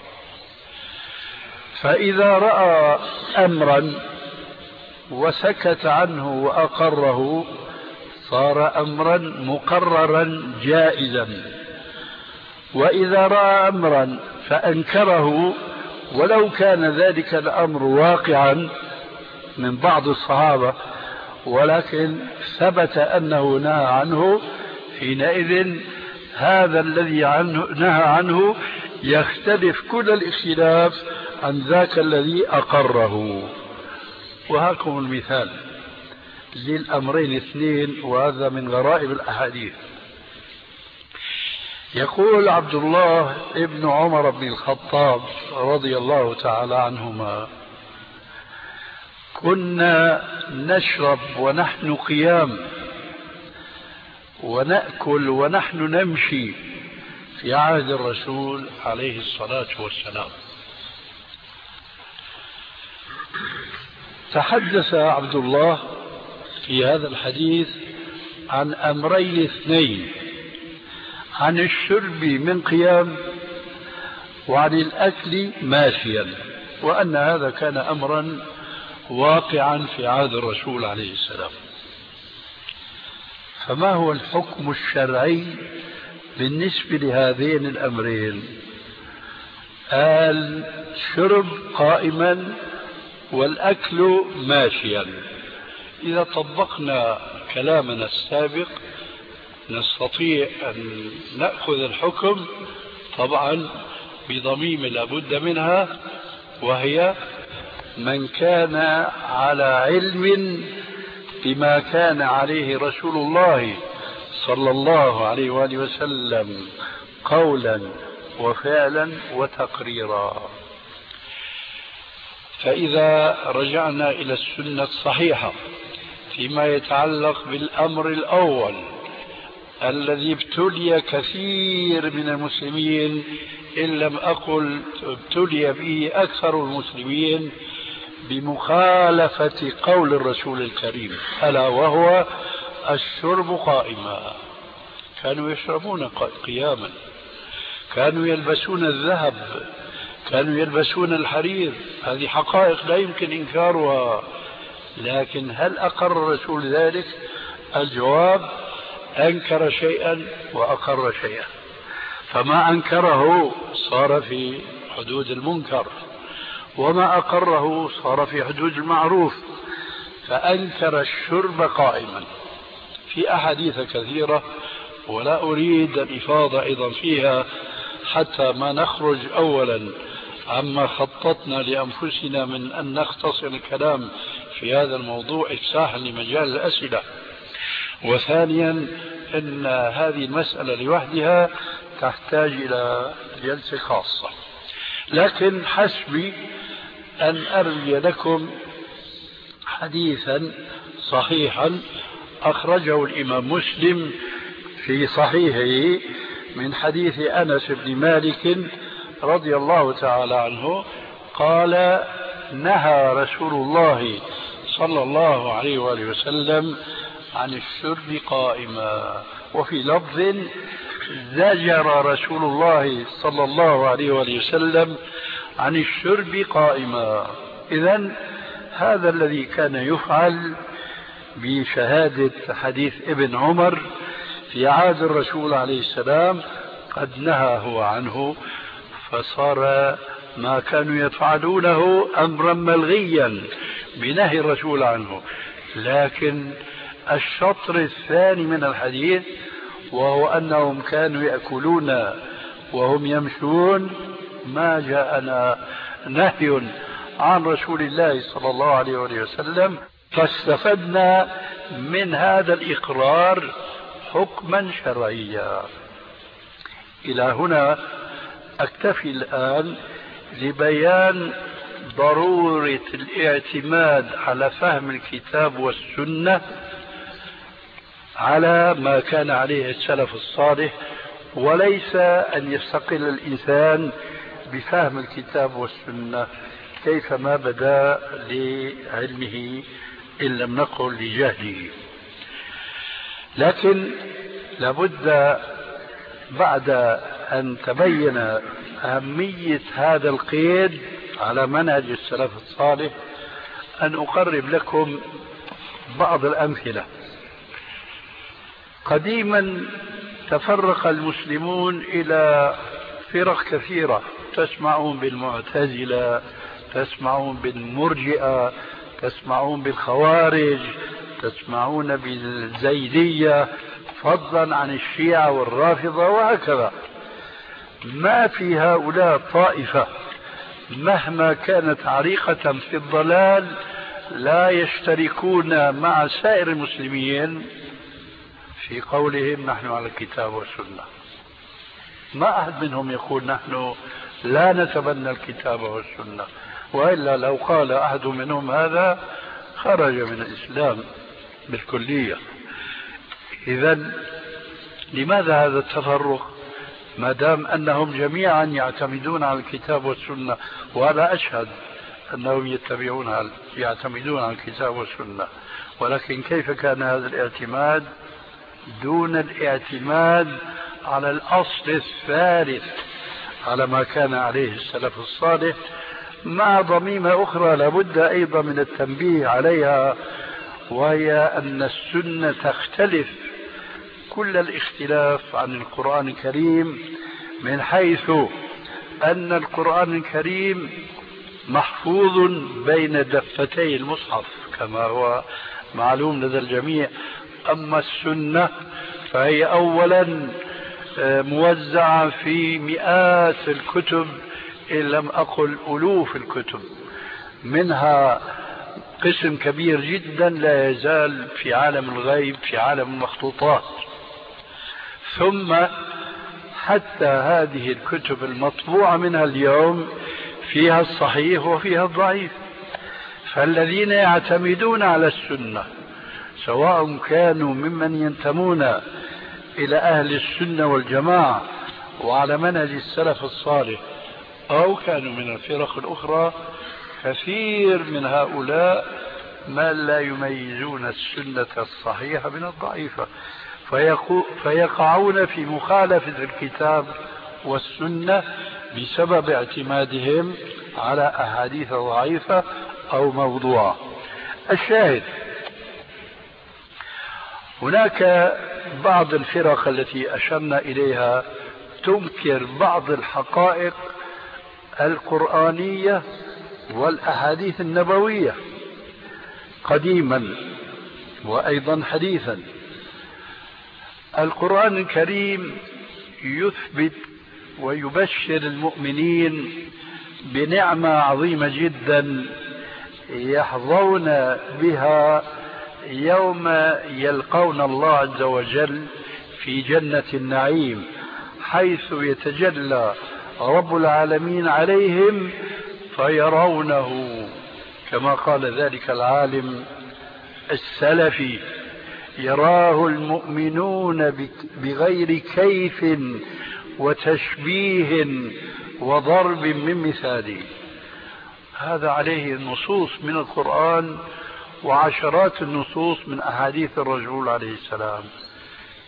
فإذا رأى أمرا وسكت عنه وأقره صار أمرا مقررا جائزا، وإذا رأى أمرا فأنكره ولو كان ذلك الأمر واقعا من بعض الصحابة ولكن ثبت أنه نهى عنه، حينئذ هذا الذي عنه نهى عنه يختلف كل الاختلاف عن ذاك الذي أقره. وهاكم المثال للأمرين اثنين، وهذا من غرائب الأحاديث. يقول عبد الله ابن عمر بن الخطاب رضي الله تعالى عنهما: كنا نشرب ونحن قيام ونأكل ونحن نمشي في عهد الرسول عليه الصلاة والسلام. تحدث عبد الله في هذا الحديث عن أمرين اثنين: عن الشرب من قيام وعن الأكل ماشيا، وأن هذا كان أمرا واقعا في عهد الرسول عليه السلام. فما هو الحكم الشرعي بالنسبة لهذين الأمرين؟ الشرب قائما والأكل ماشيا. إذا طبقنا كلامنا السابق نستطيع أن نأخذ الحكم طبعا بضميم لابد منها، وهي من كان على علم بما كان عليه رسول الله صلى الله عليه وآله وسلم قولا وفعلا وتقريرا. فإذا رجعنا إلى السنة الصحيحة فيما يتعلق بالأمر الأول الذي ابتلي كثير من المسلمين، إن لم أقل ابتلي به أكثر المسلمين، بمخالفة قول الرسول الكريم، ألا وهو الشرب قائما. كانوا يشربون قياما، كانوا يلبسون الذهب، كانوا يلبسون الحرير، هذه حقائق لا يمكن إنكارها. لكن هل أقر الرسول ذلك؟ الجواب: أنكر شيئا وأقر شيئا. فما أنكره صار في حدود المنكر، وما أقره صار في حدود المعروف. فأنكر الشرب قائما في أحاديث كثيرة، ولا أريد الإفاضة أيضا فيها حتى ما نخرج أولا عما خططنا لأنفسنا من أن نختصر الكلام في هذا الموضوع إفساحا لمجال الأسئلة. وثانيا أن هذه المسألة لوحدها تحتاج إلى جلسة خاصة، لكن حسبي أن أروي لكم حديثا صحيحا أخرجه الإمام مسلم في صحيحه من حديث أنس بن مالك رضي الله تعالى عنه قال: نهى رسول الله صلى الله عليه وآله وسلم عن الشرب قائما. وفي لفظ: زجر رسول الله صلى الله عليه وآله وسلم عن الشرب قائما. إذن هذا الذي كان يفعل بشهادة حديث ابن عمر في عهد الرسول عليه السلام قد نهى هو عنه، فصار ما كانوا يفعلونه أمرا ملغيا بنهي الرسول عنه. لكن الشطر الثاني من الحديث وهو أنهم كانوا يأكلون وهم يمشون ما جاءنا نهي عن رسول الله صلى الله عليه وسلم، فاستفدنا من هذا الإقرار حكما شرعيا. إلى هنا أكتفي الآن لبيان ضرورة الاعتماد على فهم الكتاب والسنة على ما كان عليه السلف الصالح، وليس أن يستقل الإنسان بفهم الكتاب والسنة كيفما بدا لعلمه إن لم نقل لجهله. لكن لابد بعد أن تبين أهمية هذا القيد على منهج السلف الصالح أن أقرب لكم بعض الأمثلة. قديما تفرق المسلمون إلى فرق كثيرة، تسمعون بالمعتزلة، تسمعون بالمرجئة، تسمعون بالخوارج، تسمعون بالزيدية، فضلا عن الشيعة والرافضة وهكذا. ما في هؤلاء طائفة مهما كانت عريقة في الضلال لا يشتركون مع سائر المسلمين في قولهم نحن على الكتاب والسنة. ما أحد منهم يقول نحن لا نتبنى الكتاب والسنة، وإلا لو قال أحد منهم هذا خرج من الإسلام بالكلية. إذن لماذا هذا التفرق ما دام أنهم جميعا يعتمدون على الكتاب والسنة؟ وأنا أشهد أنهم يتبعون يعتمدون على الكتاب والسنة، ولكن كيف كان هذا الاعتماد دون الاعتماد على الأصل الثالث على ما كان عليه السلف الصالح، مع ضميمة أخرى لابد أيضا من التنبيه عليها، وهي أن السنة تختلف كل الاختلاف عن القرآن الكريم، من حيث أن القرآن الكريم محفوظ بين دفتي المصحف كما هو معلوم لدى الجميع. أما السنة فهي أولا موزعة في مئات الكتب إن لم أقل ألوف الكتب، منها قسم كبير جدا لا يزال في عالم الغيب في عالم المخطوطات. ثم حتى هذه الكتب المطبوعة منها اليوم فيها الصحيح وفيها الضعيف. فالذين يعتمدون على السنة سواء كانوا ممن ينتمون إلى أهل السنة والجماعة وعلى منهج السلف الصالح أو كانوا من الفرق الأخرى، كثير من هؤلاء ما لا يميزون السنة الصحيحة من الضعيفة، فيقعون في مخالفة الكتاب والسنة بسبب اعتمادهم على أحاديث ضعيفة أو موضوعة. الشاهد هناك بعض الفرق التي أشرنا إليها تنكر بعض الحقائق القرآنية والأحاديث النبوية قديما وأيضا حديثا. القرآن الكريم يثبت ويبشر المؤمنين بنعمة عظيمة جدا يحظون بها يوم يلقون الله عز وجل في جنة النعيم، حيث يتجلى رب العالمين عليهم فيرونه كما قال ذلك العالم السلفي: يراه المؤمنون بغير كيف وتشبيه وضرب من مثاله. هذا عليه النصوص من القرآن وعشرات النصوص من أحاديث الرسول عليه السلام.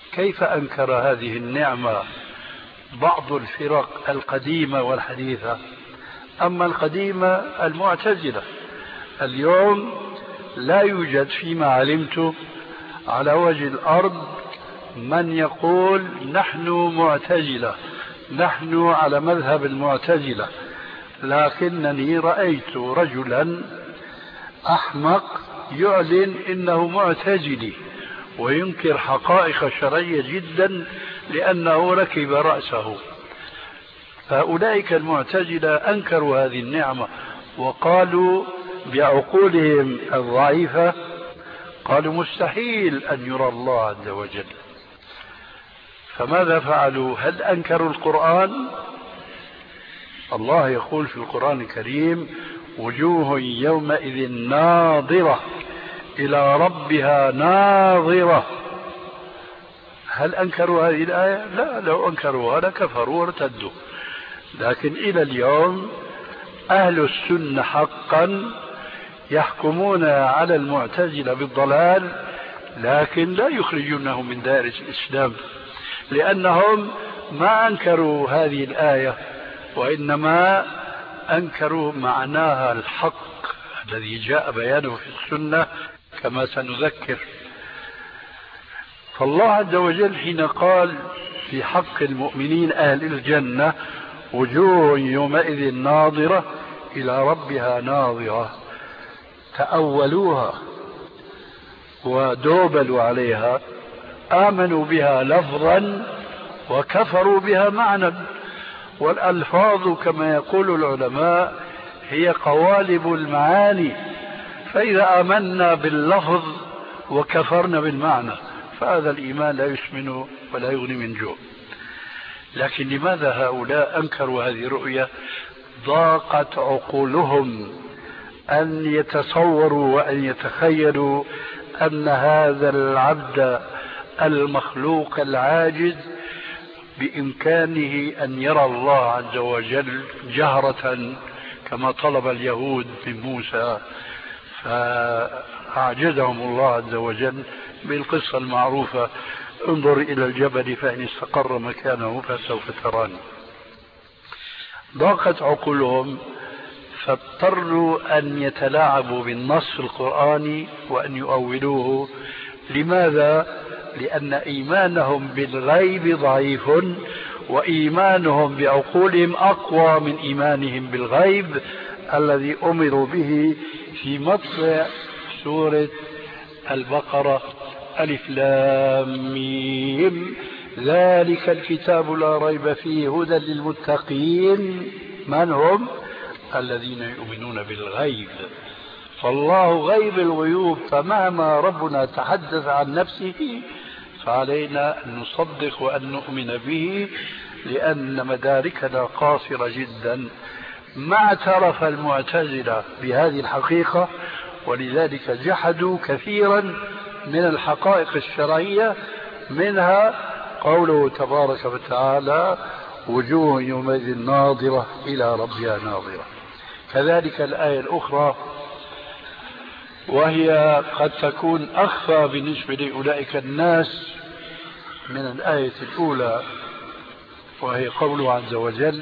كيف أنكر هذه النعمة بعض الفرق القديمة والحديثة؟ أما القديمة المعتزلة، اليوم لا يوجد فيما علمت على وجه الأرض من يقول نحن معتزلة، نحن على مذهب المعتزلة، لكنني رأيت رجلا أحمق يعلن إنه معتزلي وينكر حقائق شرعية جدا لأنه ركب رأسه. فأولئك المعتزلة أنكروا هذه النعمة وقالوا بعقولهم الضعيفة، قالوا مستحيل أن يرى الله عز وجل. فماذا فعلوا؟ هل أنكروا القرآن؟ الله يقول في القرآن الكريم وجوه يومئذ ناظرة إلى ربها ناظرة. هل أنكروا هذه الآية؟ لا، لو أنكروها لكفروا وارتدوا. لكن إلى اليوم أهل السنة حقا يحكمون على المعتزلة بالضلال، لكن لا يخرجونهم من دائرة الإسلام، لأنهم ما أنكروا هذه الآية وإنما أنكروا معناها الحق الذي جاء بيانه في السنة كما سنذكر. فالله عز وجل حين قال في حق المؤمنين أهل الجنة وجوه يومئذ ناظرة إلى ربها ناظرة، تأولوها ودوبلوا عليها، آمنوا بها لفظا وكفروا بها معنى. والألفاظ كما يقول العلماء هي قوالب المعاني، فإذا آمنا باللفظ وكفرنا بالمعنى فهذا الإيمان لا يسمن ولا يغني من جوع. لكن لماذا هؤلاء أنكروا هذه الرؤية؟ ضاقت عقولهم أن يتصوروا وأن يتخيلوا أن هذا العبد المخلوق العاجز بإمكانه أن يرى الله عز وجل جهرة كما طلب اليهود من موسى، فأعجزهم الله عز وجل بالقصة المعروفة انظر إلى الجبل فإن استقر مكانه فسوف تراني. ضاقت عقولهم فاضطروا أن يتلاعبوا بالنص القرآني وأن يؤولوه. لماذا؟ لأن إيمانهم بالغيب ضعيف، وإيمانهم بعقولهم أقوى من إيمانهم بالغيب الذي أمروا به في مطلع سورة البقرة ألف لام ميم ذلك الكتاب لا ريب فيه هدى للمتقين. من هم؟ الذين يؤمنون بالغيب. فالله غيب الغيوب، فمهما ربنا تحدث عن نفسه فعلينا أن نصدق وأن نؤمن به، لأن مداركنا قاصرة جدا. ما اعترف المعتزلة بهذه الحقيقة، ولذلك جحدوا كثيرا من الحقائق الشرعية، منها قوله تبارك وتعالى وجوه يومئذ ناظرة إلى ربها ناظرة. كذلك الآية الأخرى وهي قد تكون أخفى بالنسبة لأولئك الناس من الآية الأولى، وهي قوله عز وجل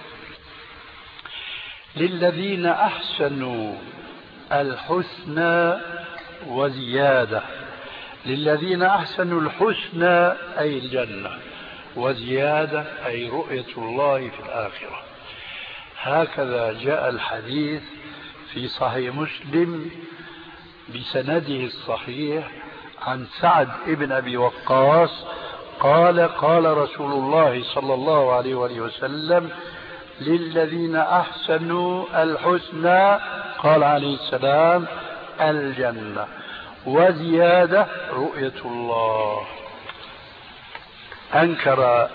للذين أحسنوا الحسنى وزيادة. للذين أحسنوا الحسنى أي الجنة، وزيادة أي رؤية الله في الآخرة. هكذا جاء الحديث في صحيح مسلم بسنده الصحيح عن سعد بن أبي وقاص قال قال رسول الله صلى الله عليه وآله وسلم للذين أحسنوا الحسنى، قال عليه السلام الجنة، وزيادة رؤية الله. أنكر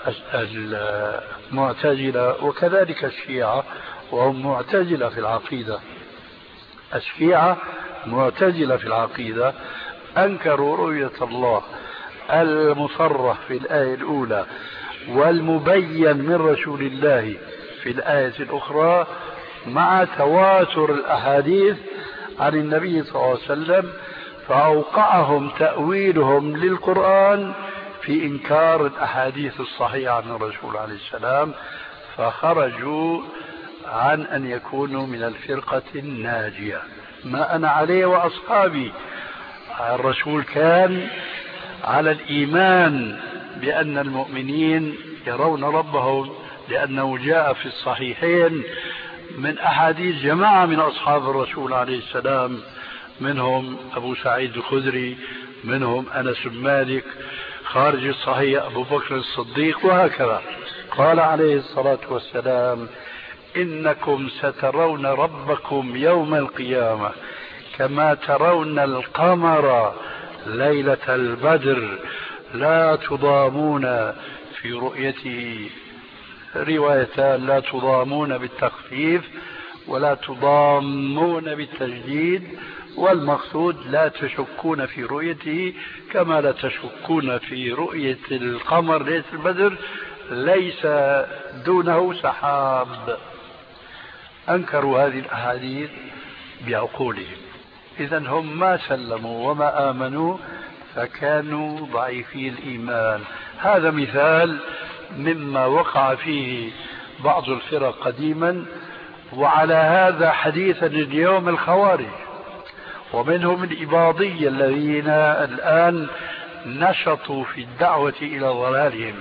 المعتزلة وكذلك الشيعة، وهم معتزلة في العقيدة. الشيعة معتزلة في العقيدة أنكروا رؤية الله المصرح في الآية الأولى والمبين من رسول الله في الآية الأخرى، مع تواتر الأحاديث عن النبي صلى الله عليه وسلم، فأوقعهم تأويلهم للقرآن في إنكار الأحاديث الصحيحة عن الرسول عليه السلام، فخرجوا عن أن يكونوا من الفرقة الناجية. ما أنا عليه وأصحابي، الرسول كان على الإيمان بأن المؤمنين يرون ربهم، لأنه جاء في الصحيحين من أحاديث جماعة من أصحاب الرسول عليه السلام، منهم أبو سعيد الخدري، منهم أنس بن مالك، خارج الصحيح أبو بكر الصديق، وهكذا. قال عليه الصلاة والسلام: إنكم سترون ربكم يوم القيامة كما ترون القمر ليلة البدر لا تضامون في رؤيته. روايتان: لا تضامون بالتخفيف ولا تضامون بالتجديد، والمقصود لا تشكون في رؤيته كما لا تشكون في رؤية القمر ليلة البدر ليس دونه سحاب. أنكروا هذه الأحاديث بعقولهم، إذن هم ما سلموا وما آمنوا، فكانوا ضعيفي الإيمان. هذا مثال مما وقع فيه بعض الفرق قديما، وعلى هذا حديثا اليوم الخوارج، ومنهم الإباضية الذين الآن نشطوا في الدعوة إلى ضلالهم،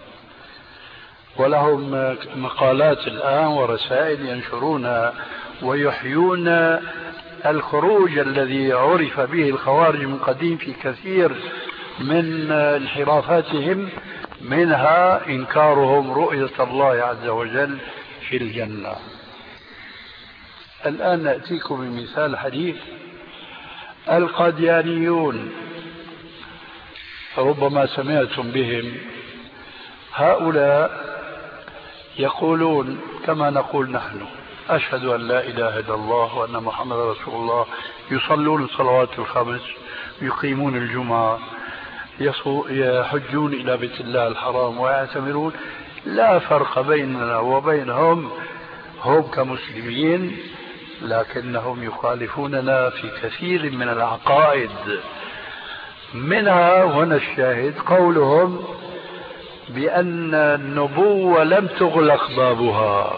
ولهم مقالات الآن ورسائل ينشرونها ويحيون الخروج الذي عرف به الخوارج من قديم في كثير من انحرافاتهم، منها إنكارهم رؤية الله عز وجل في الجنة. الآن نأتيكم بمثال حديث. القاديانيون ربما سمعتم بهم، هؤلاء يقولون كما نقول نحن: أشهد أن لا إله إلا الله وأن محمد رسول الله، يصلون الصلوات الخمس، يقيمون الجمعة، يحجون إلى بيت الله الحرام ويعتمرون. لا فرق بيننا وبينهم، هم كمسلمين، لكنهم يخالفوننا في كثير من العقائد. منها هنا الشاهد قولهم بأن النبوة لم تغلق بابها،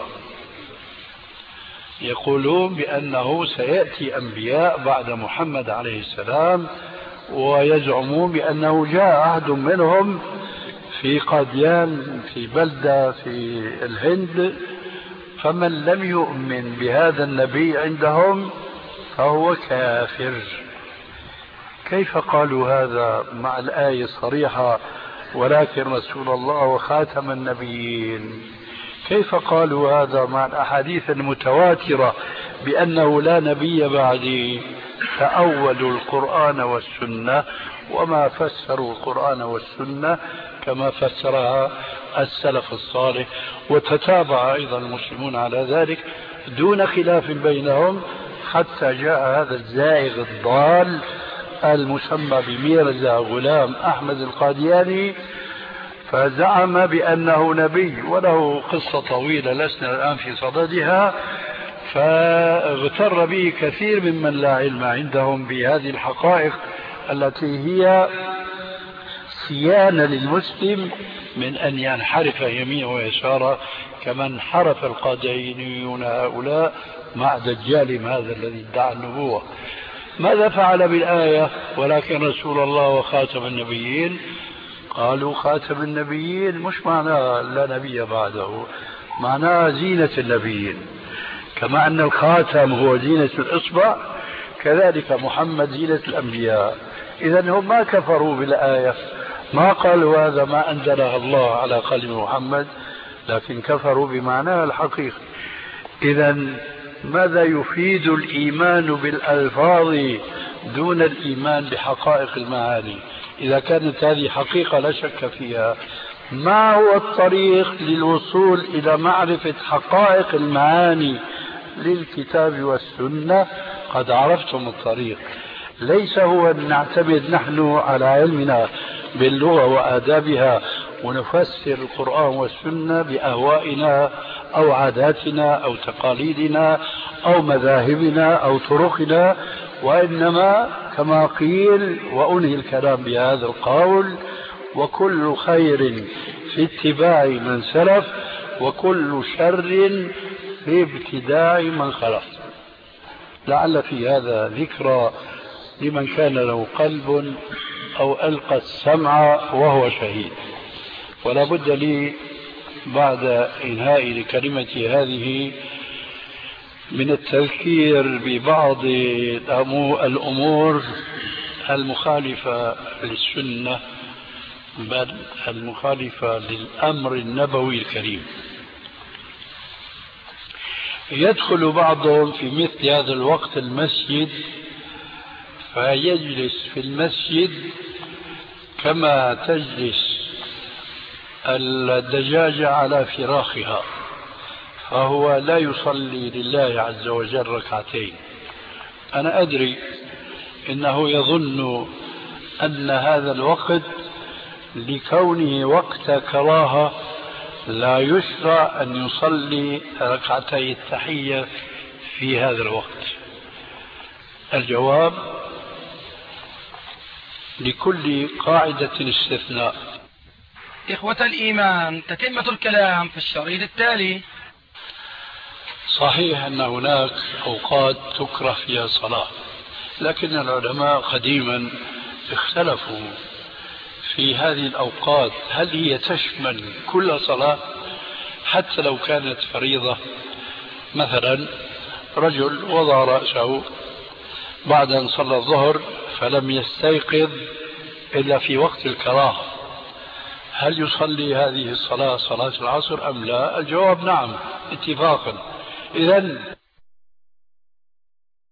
يقولون بأنه سيأتي أنبياء بعد محمد عليه السلام، ويزعمون بأنه جاء عهد منهم في قاديان في بلدة في الهند، فمن لم يؤمن بهذا النبي عندهم فهو كافر. كيف قالوا هذا مع الآية الصريحة: ولكن رسول الله وخاتم النبيين؟ كيف قالوا هذا مع الأحاديث المتواترة بأنه لا نبي بعدي؟ تأولوا القرآن والسنة وما فسروا القرآن والسنة كما فسرها السلف الصالح، وتتابع أيضا المسلمون على ذلك دون خلاف بينهم، حتى جاء هذا الزائغ الضال المسمى بميرزا غلام أحمد القادياني، فزعم بأنه نبي، وله قصة طويلة لسنا الآن في صددها، فاغتر به كثير ممن لا علم عندهم بهذه الحقائق التي هي صيانة للمسلم من أن ينحرف يمينه ويساره كما انحرف القاديانيون هؤلاء مع دجالهم هذا الذي ادعى النبوة. ماذا فعل بالآية ولكن رسول الله وخاتم النبيين؟ قالوا خاتم النبيين مش معناه لا نبي بعده، معناه زينة النبيين، كما أن الخاتم هو زينة الإصبع كذلك محمد زينة الأنبياء. إذن هم ما كفروا بالآية، ما قالوا هذا ما أنزلها الله على قلب محمد، لكن كفروا بمعناها الحقيقي. إذن ماذا يفيد الإيمان بالألفاظ دون الإيمان بحقائق المعاني؟ إذا كانت هذه حقيقة لا شك فيها، ما هو الطريق للوصول إلى معرفة حقائق المعاني للكتاب والسنة؟ قد عرفتم الطريق، ليس هو أن نعتمد نحن على علمنا باللغة وآدابها ونفسر القرآن والسنة بأهوائنا أو عاداتنا أو تقاليدنا أو مذاهبنا أو طرقنا، وإنما كما قيل، وأنهي الكلام بهذا القول: وكل خير في اتباع من سلف، وكل شر في ابتداع من خلف. لعل في هذا ذكرى لمن كان له قلب أو ألقى السمع وهو شهيد. ولا بد لي بعد إنهاء لكلمتي هذه من التذكير ببعض الأمور المخالفة للسنة، بل المخالفة للأمر النبوي الكريم. يدخل بعضهم في مثل هذا الوقت المسجد فيجلس في المسجد كما تجلس الدجاجة على فراخها، فهو لا يصلي لله عز وجل ركعتين. أنا أدري إنه يظن أن هذا الوقت لكونه وقت كراهة لا يشرع أن يصلي ركعتي التحية في هذا الوقت. الجواب: لكل قاعدة استثناء. إخوة الإيمان، تتمة الكلام في الشريط التالي. صحيح أن هناك أوقات تكره فيها الصلاة، لكن العلماء قديما اختلفوا في هذه الأوقات، هل هي تشمل كل صلاة حتى لو كانت فريضة؟ مثلا رجل وضع رأسه بعد أن صلى الظهر فلم يستيقظ إلا في وقت الكراهة، هل يصلي هذه الصلاة صلاة العصر أم لا؟ الجواب نعم اتفاقا. إذن